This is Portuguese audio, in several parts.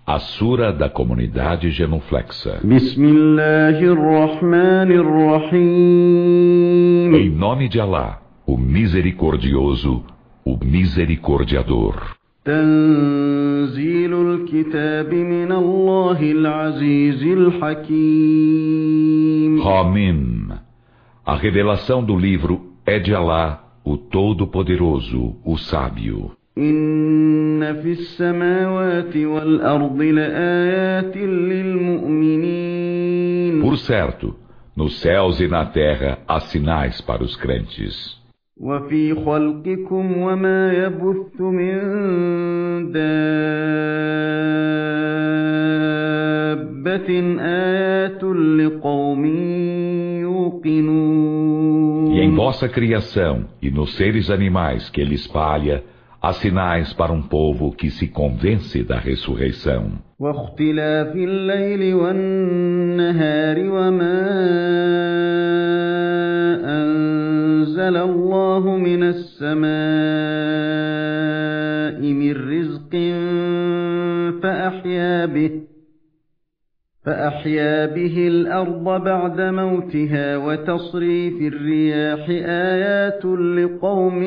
A Sura da Comunidade Genuflexa. Em nome de Alá, o Misericordioso, o Misericordiador. Tanzilul Kitab min Allahil Azizil Hakim. Hamim. A revelação do livro é de Alá, o Todo-Poderoso, o Sábio. Inna fis samawati wal ardi laayatin lil mu'minin. Por certo, nos céus e na terra há sinais para os crentes. وفي خلقكم وما يبث من دابة آيات لقوم يوقنون. E em vossa criação e nos seres animais que ele espalha, há sinais para um povo que se convence da ressurreição. واختلاف الليل والنهار وما أنزل الله من السماء من رزق فأحيا به الأرض بعد موتها وتصريف الرياح آيات لقوم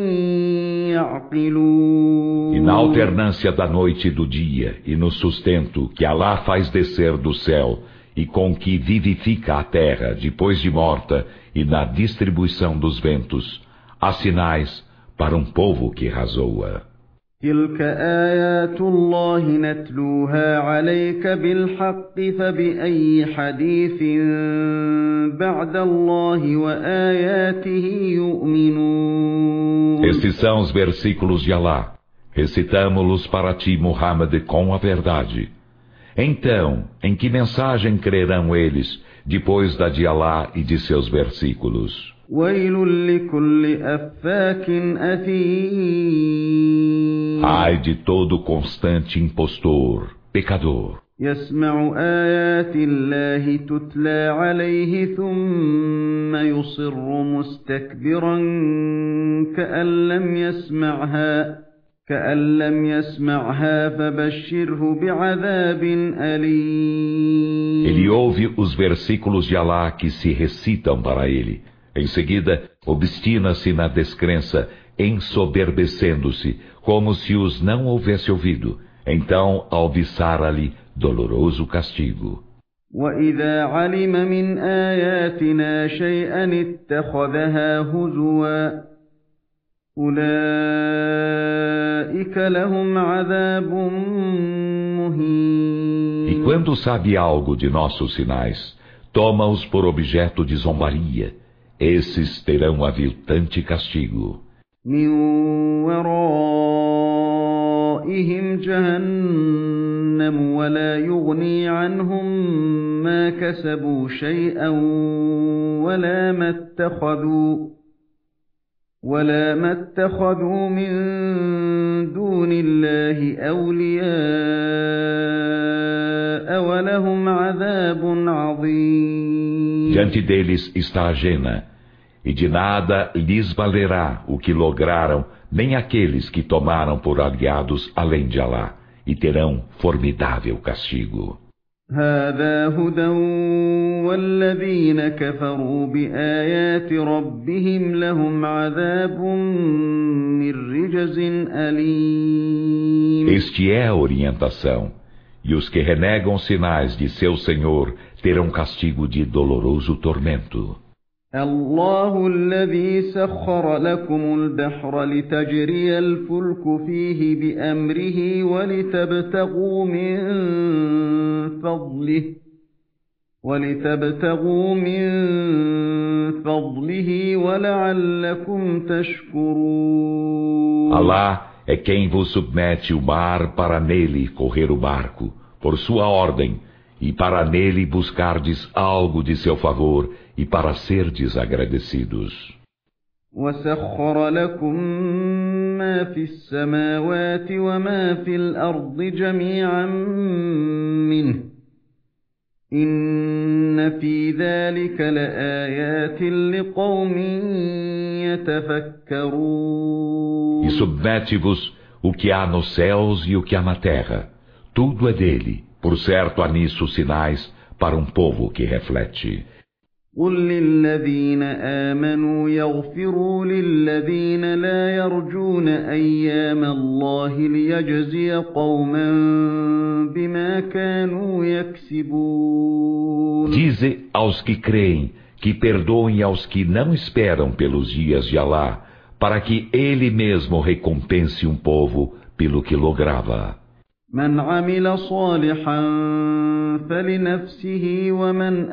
يعقلون. E na alternância da noite e do dia, e no sustento que Alá faz descer do céu, e com que vivifica a terra depois de morta, e na distribuição dos ventos, há sinais para um povo que razoa. تلك آيات الله نتلوها عليك بالحق فبأي حديث بعد الله وآياته يؤمنون. Estes são os versículos de Alá. Recitamo-los para ti, Muhammad, com a verdade. Então, em que mensagem crerão eles, depois da de Alá e de seus versículos? Ai de todo constante impostor, pecador. يسمع آيات الله تتلى عليه ثم يصر مستكبرا كأن لم يسمعها فبشره بعذاب أليم. Ele ouve os versículos de Alá que se recitam para ele. Em seguida, obstina-se na descrença, ensoberbecendo-se, como se os não houvesse ouvido. Então alviçara-lhe doloroso castigo. وَإِذَا عَلِمَ مِنْ آيَاتِنَا شَيْئًا اتَّخَذَهَا هُزُوًا أُولَئِكَ لَهُمْ عَذَابٌ مُهِينٌ. E quando sabe algo de nossos sinais, toma-os por objeto de zombaria. Esses terão aviltante castigo. مِنْ وَرَائِهِمْ جَهَنَّمُ وَلَا يُغْنِي عَنْهُمْ مَا كَسَبُوا شَيْئًا ولا ما اتخذوا من دون الله أولياء ولهم عذاب عظيم. Diante deles está a Jena, e de nada lhes valerá o que lograram, nem aqueles que tomaram por aliados além de Alá, e terão formidável castigo. هذا هدى والذين كفروا بآيات ربهم لهم عذاب من رجز أليم. Este é a orientação, e os que renegam sinais de seu Senhor terão castigo de doloroso tormento. الله الذي سخر لكم البحر لتجري الفلك فيه بأمره ولتبتغوا من فضله ولعلكم تشكرون. Alá é quem vos submete o mar para nele correr o barco, por sua ordem, e para nele buscardes algo de seu favor, e para serdes agradecidos. وَسَخَّرَ لَكُم مَّا فِي السَّمَاوَاتِ وَمَا فِي الْأَرْضِ جَمِيعًا مِّنْهُ إِنَّ فِي ذَلِكَ لَآيَاتٍ لِقَوْمٍ يَتَفَكَّرُونَ. E submete-vos o que há nos céus e o que há na terra, tudo é dele. Por certo há nisso sinais para um povo que reflete. قل للذين آمنوا يغفروا للذين لا يرجون أيام الله ليجزي قوما بما كانوا يكسبون. Dize aos que creem que perdoem aos que não esperam pelos dias de Alá, para que ele mesmo recompense um povo pelo que lograva. من عمل صالحا فلنفسه ومن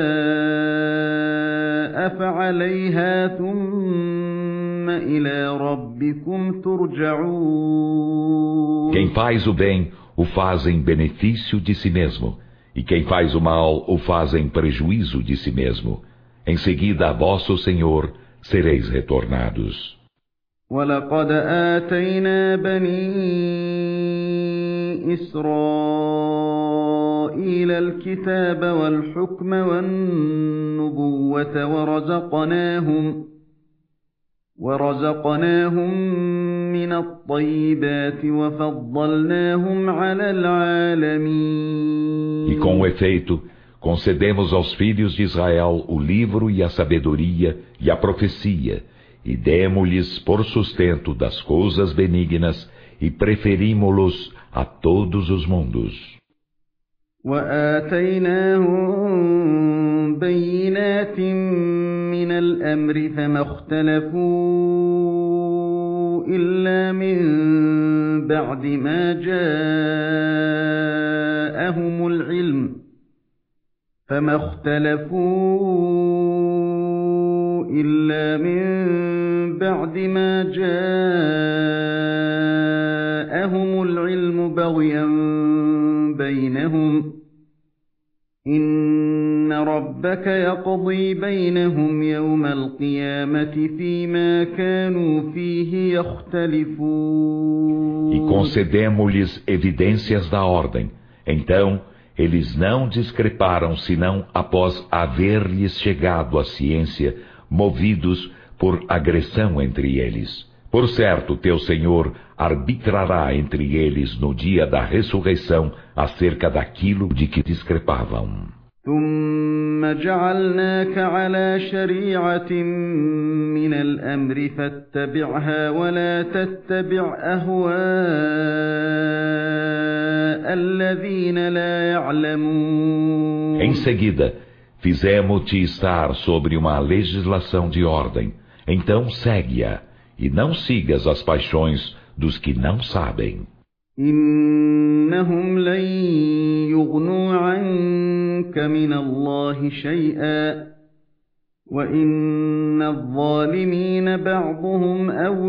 أساء فعليها ثم إلى ربكم ترجعون. Quem faz o bem o faz em benefício de si mesmo, e quem faz o mal o faz em prejuízo de si mesmo. Em seguida a vosso Senhor sereis retornados. وَلَقَدْ آتَيْنَا بَنِي إِسْرَائِيلَ الْكِتَابَ وَالْحُكْمَ وَالنُّبُوَّةَ ورزقناهم من الطيبات وفضلناهم على العالمين. E com efeito, concedemos aos filhos de Israel o livro e a sabedoria e a profecia, e demo-lhes por sustento das coisas benignas, e preferimo-los a todos os mundos. وآتيناهم بينات من الأمر فما اختلفوا إلا من بعد ما جاءهم العلم بغيا بينهم إن ربك يقضي بينهم يوم القيامة فيما كانوا فيه يختلفون. E concedemos-lhes evidências da ordem. Então, eles não discreparam senão após haver-lhes chegado a ciência, movidos por agressão entre eles. Por certo, teu Senhor arbitrará entre eles no dia da ressurreição acerca daquilo de que discrepavam. ثم جعلناك على شريعة من الأمر فاتبعها ولا تتبع أهواء الذين لا يعلمون. Em seguida, fizemos-te estar sobre uma legislação de ordem. Então segue-a, e não sigas as paixões dos que não sabem. إنهم لن يغنوا عنك من الله شيئا وإن الظالمين بعضهم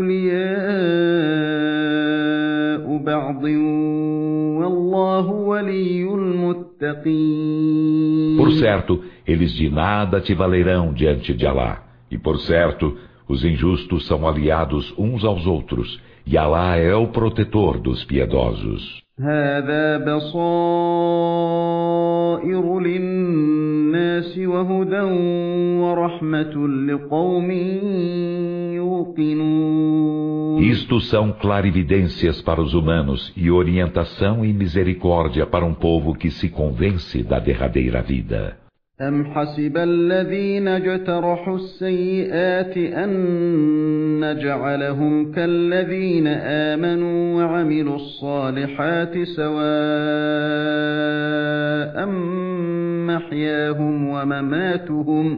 أولياء بعض والله ولي المتقين. Por certo, eles de nada te valerão diante de Alá. E por certo, os injustos são aliados uns aos outros, e Alá é o protetor dos piedosos. هذا بصائر للناس وهدى ورحمة لقوم يوقنون. Isto são clarividências para os humanos e orientação e misericórdia para um povo que se convence da derradeira vida. أم حسب الذين اجترحوا السيئات أن نجعلهم كالذين آمنوا وعملوا الصالحات سواء محياهم ومماتهم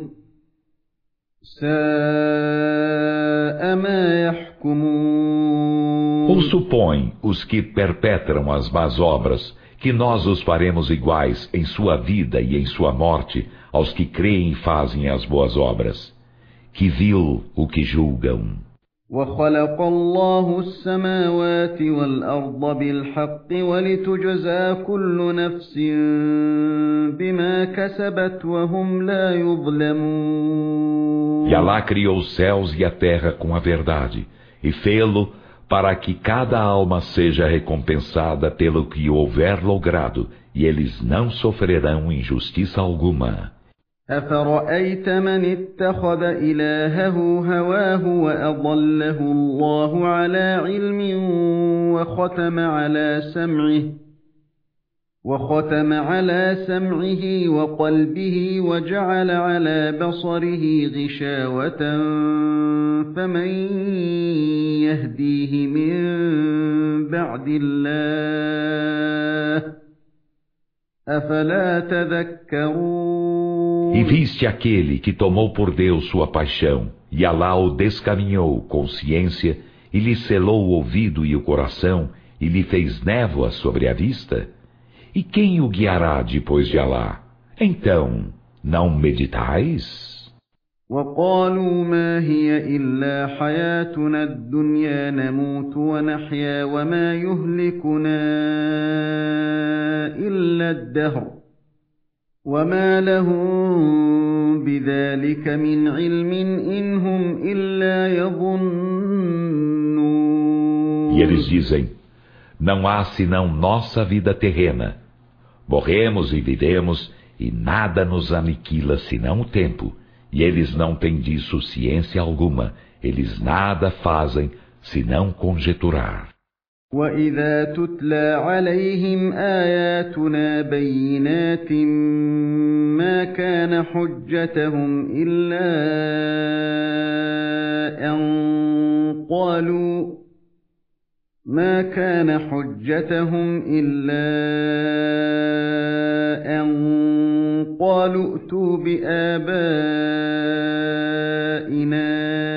ساء ما يحكمون. Ou supõe os que perpetram as más obras que nós os faremos iguais em sua vida e em sua morte aos que creem e fazem as boas obras. Que vil o que julgam. وَخَلَقَ اللَّهُ السَّمَاوَاتِ وَالْأَرْضَ بِالْحَقِّ وَلِتُجْزَى كُلُّ نَفْسٍ بِمَا كَسَبَتْ وَهُمْ لَا يُظْلَمُونَ. E Alá criou os céus e a terra com a verdade, e fê-lo para que cada alma seja recompensada pelo que houver logrado, e eles não sofrerão injustiça alguma. أَفَرَأَيْتَ مَنِ اتَّخَذَ إِلَٰهَهُ هَوَاهُ وَأَضَلَّهُ اللَّهُ عَلَىٰ عِلْمٍ وَخَتَمَ عَلَىٰ سَمْعِهِ وختم على سمعه وقلبه وجعل على بصره غشاوة فمن يهديه من بعد الله أفلا تذكرون E viste aquele que tomou por Deus sua paixão, e Alá o descaminhou com ciência, e lhe selou o ouvido e o coração, e lhe fez névoa sobre a vista? E quem o guiará depois de Alá? Então, não meditais? وقالوا ما هي إلا حياتنا الدنيا نموت ونحيا وما يهلكنا إلا الدهر وما لهم بذلك من علم إن هم إلا يظنون E eles dizem, não há senão nossa vida terrena. Morremos e vivemos, e nada nos aniquila senão o tempo. E eles não têm disso ciência alguma. Eles nada fazem senão conjeturar. وَإِذَا تُتْلَى عَلَيْهِمْ آيَاتُنَا بَيِّنَاتٍ مَا كَانَ حُجَّتُهُمْ إِلَّا أَن قَالُوا ائْتُوا بِآبَائِنَا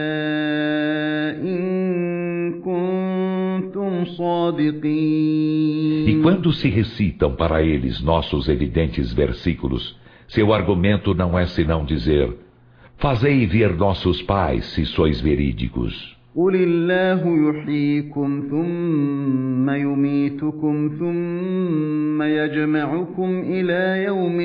إِن كُنتُمْ صَادِقِينَ E quando se recitam para eles nossos evidentes versículos, seu argumento não é senão dizer, fazei vir nossos pais se sois verídicos. قُلِ اللَّهُ يُحْيِيكُمْ ثُمَّ يُمِيتُكُمْ ثُمَّ يَجْمَعُكُمْ إِلَى يَوْمِ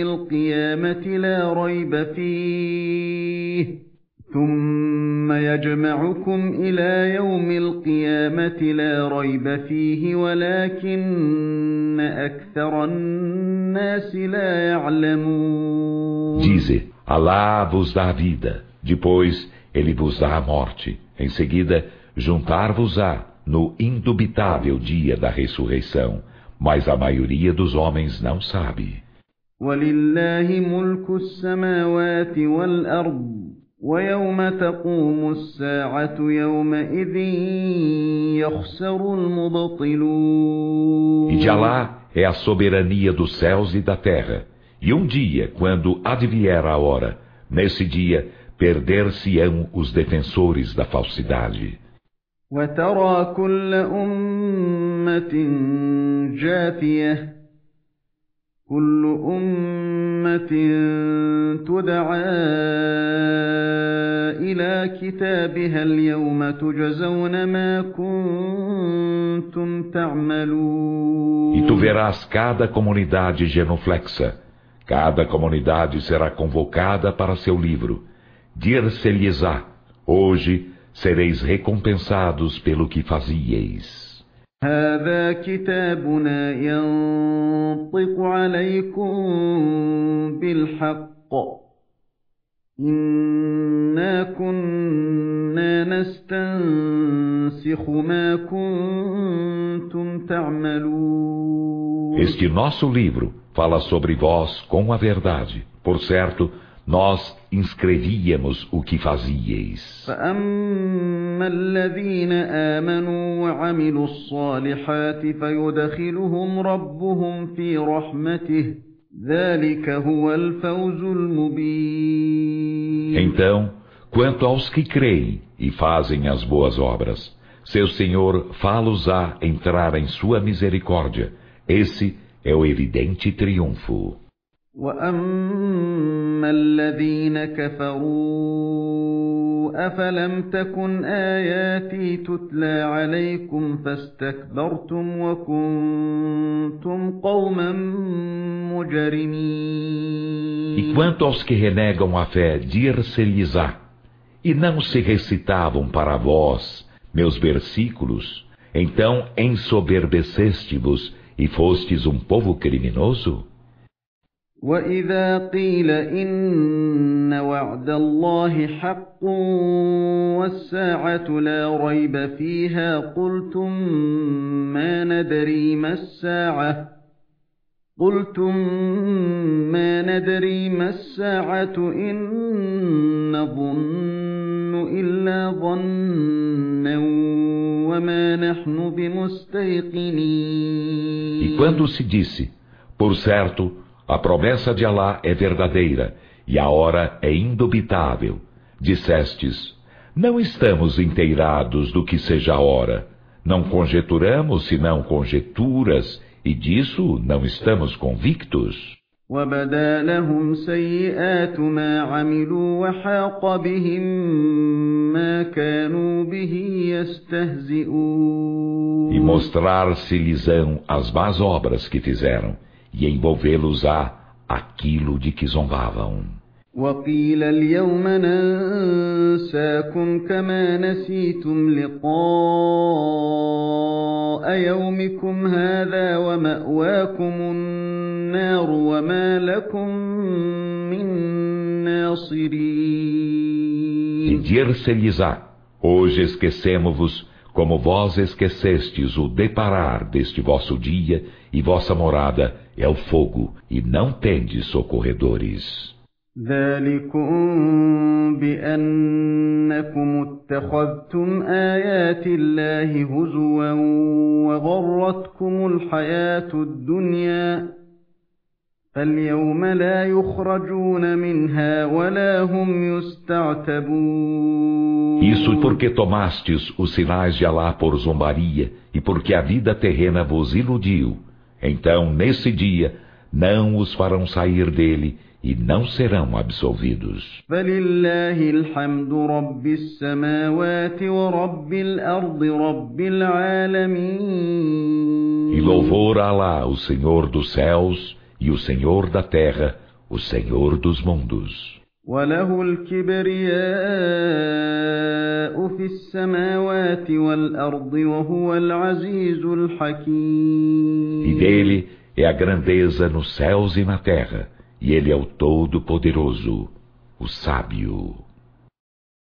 الْقِيَامَةِ لَا رَيْبَ فِيهِ وَلَكِنَّ أَكْثَرَ النَّاسِ لَا يَعْلَمُونَ Dize, Alá vos dá a vida, depois Ele vos dá a morte. Em seguida, juntar-vos-á no indubitável dia da ressurreição, mas a maioria dos homens não sabe. وَلِلَّهِ مُلْكُ السَّمَاوَاتِ وَالْأَرْضِ وَيَوْمَ تَقُومُ السَّاعَةُ يَوْمَئِذٍ يَخْسَرُ الْمُبْطِلُونَ E de Alá é a soberania dos céus e da terra. E um dia, quando advier a hora, nesse dia, perder-se-ão os defensores da falsidade. وَتَرَى كُلَّ أُمَّةٍ جَاثِيَةً كُلُّ أُمَّةٍ تُدْعَىٰ إِلَىٰ كِتَابِهَا الْيَوْمَ تُجْزَوْنَ مَا كُنتُمْ تَعْمَلُونَ E tu verás cada comunidade genuflexa. Cada comunidade será convocada para seu livro. Dir-se-lhes-á, hoje sereis recompensados pelo que fazieis. هذا كتابنا ينطق عليكم بالحق إنا كنا نستنسخ ما كنتم تعملون Este nosso livro fala sobre vós com a verdade. Por certo, nós inscrevíamos o que fazieis. فأما الذين آمنوا وعملوا الصالحات فيدخلهم ربهم في رحمته ذلك هو الفوز المبين Então, quanto aos que creem e fazem as boas obras, seu Senhor fá-los-á entrar em sua misericórdia. Esse é o evidente triunfo. وَأَمَّا الَّذِينَ كَفَرُوا أَفَلَمْ تَكُنْ آيَاتِي تُتْلَى عَلَيْكُمْ فَاسْتَكْبَرْتُمْ وَكُنْتُمْ قَوْمًا مُجْرِمِينَ E quanto aos que renegam a fé, dir-se-lhes-á, e não se recitavam para vós meus versículos, então ensoberbeceste-vos e fostes um povo criminoso? وَإِذَا قِيلَ إِنَّ وَعْدَ اللَّهِ حَقٌّ وَالسَّاعَةُ لَا رَيْبَ فِيهَا قُلْتُم مَّا نَدْرِي مَا السَّاعَةُ قلتم ما ندري ما الساعة إن نظن إلا ظنا وما نحن بمستيقنين. E quando se disse, por certo, a promessa de Alá é verdadeira, e a hora é indubitável, dissestes, não estamos inteirados do que seja a hora, não conjeturamos senão conjecturas, e disso não estamos convictos. وَبَدَا لَهُمْ سَيِّئَاتُ مَا عَمِلُوا وَحَاقَ بِهِم مَّا كَانُوا بِهِ يَسْتَهْزِئُونَ. E mostrar-se-lhes-ão as más obras que fizeram, e envolvê-los-á aquilo de que zombavam. وَقِيلَ الْيَوْمَ نَنسَاكُمْ كَمَا نَسِيتُمْ لِقَاءَ يَوْمِكُمْ هَٰذَا وَمَأْوَاكُمُ النَّارُ وَمَا لَكُم مِّن نَّاصِرِينَ. E dir-se-lhes-á, hoje esquecemo-vos, como vós esquecestes o deparar deste vosso dia, e vossa morada é o fogo, e não tendes socorredores. ذَلِكُمْ بِأَنَّكُمُ اتَّخَذْتُمْ آيَاتِ اللَّهِ هُزُوًا وَغَرَّتْكُمُ الْحَيَاةُ الدُّنْيَا فَالْيَوْمَ لَا يُخْرَجُونَ مِنْهَا وَلَا هُمْ يُسْتَعْتَبُونَ. Isso porque tomastes os sinais de Alá por zombaria e porque a vida terrena vos iludiu. Então, nesse dia, não os farão sair dele e não serão absolvidos. فَلِلَّهِ الْحَمْدُ رَبِّ السَّمَاوَاتِ وَرَبِّ الْأَرْضِ رَبِّ الْعَالَمِينَ. E louvor a Alá, o Senhor dos céus, e o Senhor da terra, o Senhor dos mundos. وَلَهُ الْكِبْرِيَاءُ فِي السَّمَاوَاتِ وَالْأَرْضِ وَهُوَ الْعَزِيزُ الْحَكِيمُ. E dele é a grandeza nos céus e na terra, e ele é o Todo-Poderoso, o Sábio.